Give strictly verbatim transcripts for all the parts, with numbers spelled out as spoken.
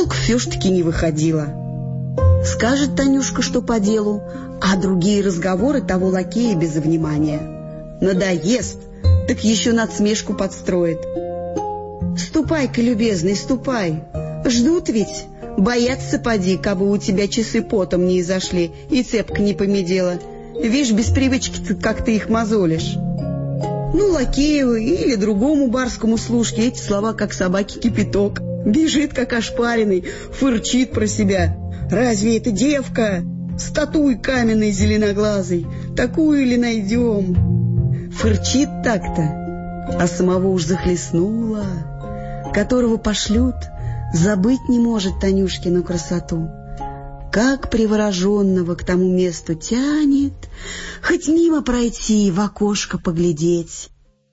толк все ж таки не выходило. Скажет Танюшка, что по делу, а другие разговоры того лакея без внимания. Надоест, так еще надсмешку подстроит. «Ступай-ка, любезный, ступай. Ждут ведь, боятся поди, кабы у тебя часы потом не изошли и цепка не помедела. Вишь, без привычки, как ты их мозолишь». Ну, лакею или другому барскому служке эти слова, как собаки кипяток. Бежит, как ошпаренный, фырчит про себя. «Разве это девка? Статуй каменной зеленоглазой. Такую ли найдем?» Фырчит так-то, а самого уж захлестнуло. Которого пошлют, забыть не может Танюшкину красоту. Как привороженного к тому месту тянет, хоть мимо пройти, в окошко поглядеть.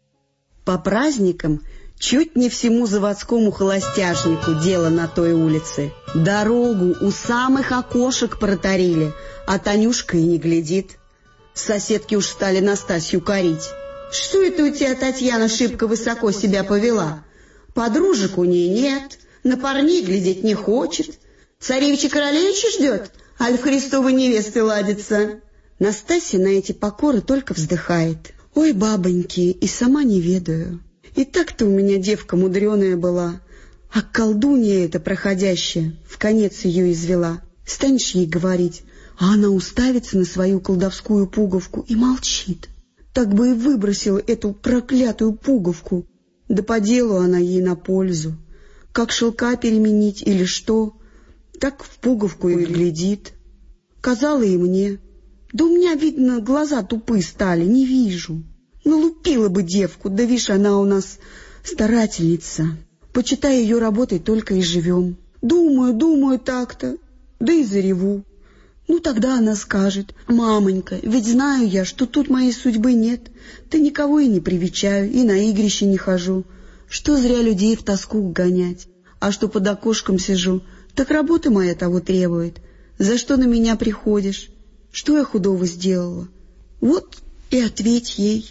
По праздникам чуть не всему заводскому холостяжнику дело на той улице. Дорогу у самых окошек протарили, а Танюшка и не глядит. Соседки уж стали Настасью корить. «Что это у тебя, Татьяна, шибко высоко себя повела? Подружек у ней нет, на парней глядеть не хочет. Царевича-королевича ждет, аль в Христовой невесты ладится». Настасья на эти покоры только вздыхает. «Ой, бабоньки, и сама не ведаю. И так-то у меня девка мудреная была, а колдунья эта проходящая в конец ее извела. Станешь ей говорить, а она уставится на свою колдовскую пуговку и молчит. Так бы и выбросила эту проклятую пуговку. Да по делу она ей на пользу. Как шелка переменить или что, так в пуговку и глядит. Казала и мне. Да у меня, видно, глаза тупые стали, не вижу. Налупила бы девку, да вишь, она у нас старательница. Почитай, ее работой только и живем. Думаю, думаю так-то, да и зареву. Ну, тогда она скажет: «Мамонька, ведь знаю я, что тут моей судьбы нет. Да никого и не привечаю, и на игрище не хожу. Что зря людей в тоску гонять. А что под окошком сижу, так работа моя того требует. За что на меня приходишь? Что я худого сделала? Вот и ответь ей».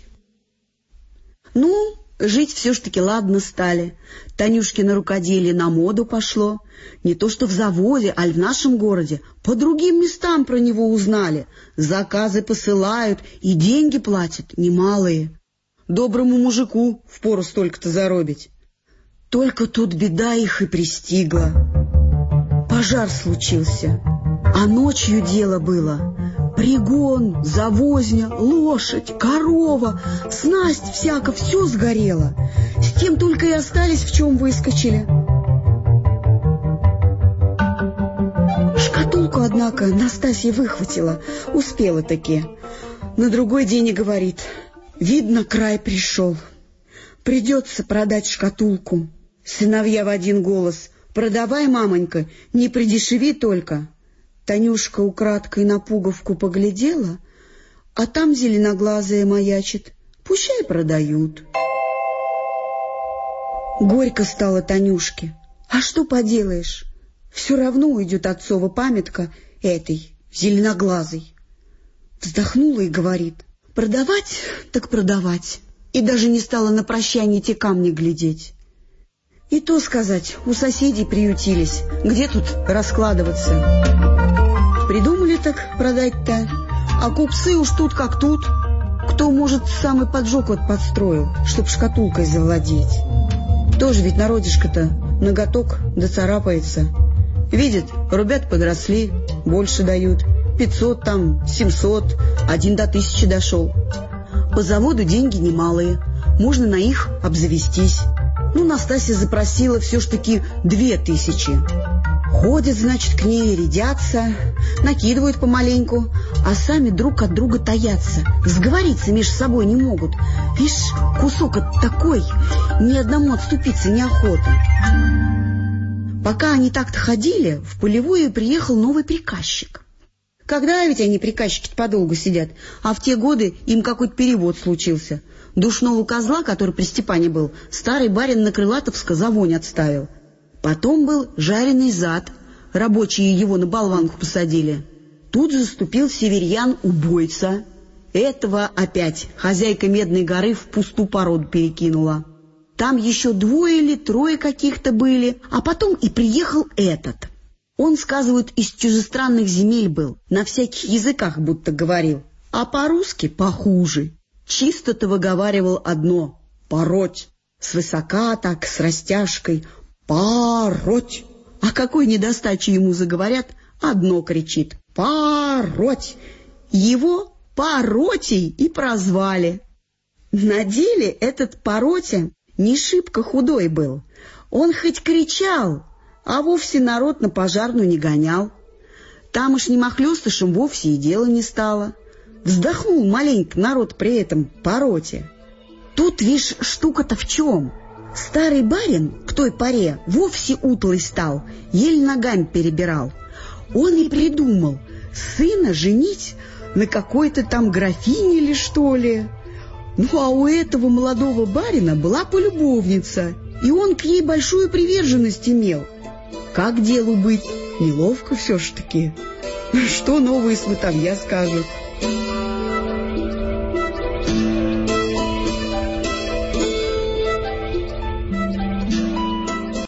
Ну, жить все ж таки ладно стали. Танюшкино рукоделие на моду пошло. Не то что в заводе, аль в нашем городе. По другим местам про него узнали. Заказы посылают и деньги платят немалые. Доброму мужику впору столько-то заробить. Только тут беда их и пристигла. Пожар случился, а ночью дело было. Пригон, завозня, лошадь, корова, снасть всяко, все сгорело. С тем только и остались, в чем выскочили. Шкатулку, однако, Настасья выхватила, успела-таки. На другой день и говорит: «Видно, край пришел. Придется продать шкатулку». Сыновья в один голос: «Продавай, мамонька, не придешеви только». Танюшка украдкой на пуговку поглядела, а там зеленоглазая маячит. Пущай продают. Горько стало Танюшке. А что поделаешь? Все равно уйдет отцова памятка этой, зеленоглазой. Вздохнула и говорит: «Продавать, так продавать». И даже не стала на прощание те камни глядеть. И то сказать, у соседей приютились, где тут раскладываться? Придумали так продать-то, а купцы уж тут как тут. Кто, может, самый поджог вот подстроил, чтоб шкатулкой завладеть. Тоже ведь народишко-то ноготок да царапается. Видит, ребят подросли, больше дают. Пятьсот там, семьсот, один до тысячи дошел. По заводу деньги немалые, можно на их обзавестись. Ну, Настасья запросила все ж таки две тысячи. Ходят, значит, к ней, рядятся, накидывают помаленьку, а сами друг от друга таятся, сговориться между собой не могут. Видишь, кусок от такой, ни одному отступиться неохота. Пока они так-то ходили, в полевую приехал новый приказчик. Когда ведь они, приказчики-то, подолгу сидят, а в те годы им какой-то перевод случился. Душного козла, который при Степане был, старый барин на Крылатовска за вонь отставил. Потом был жареный зад, рабочие его на болванку посадили. Тут заступил северьян-убойца. Этого опять хозяйка Медной горы в пусту породу перекинула. Там еще двое или трое каких-то были, а потом и приехал этот. Он, сказывают, из чужестранных земель был, на всяких языках будто говорил, а по-русски похуже. Чисто-то выговаривал одно — пороть, свысока так, с растяжкой — пороть. А какой недостачи ему заговорят, одно кричит — пороть. Его Паротей и прозвали. На деле этот Паротя не шибко худой был. Он хоть кричал, а вовсе народ на пожарную не гонял. Тамошним охлёстышем вовсе и дела не стало. Вздохнул маленько народ при этом Пароте. Тут, вишь, штука-то в чем? Старый барин к той поре вовсе утлый стал, еле ногами перебирал. Он и придумал сына женить на какой-то там графине или что ли. Ну, а у этого молодого барина была полюбовница, и он к ней большую приверженность имел. Как делу быть? Неловко все ж таки. Что новые сватовья скажут?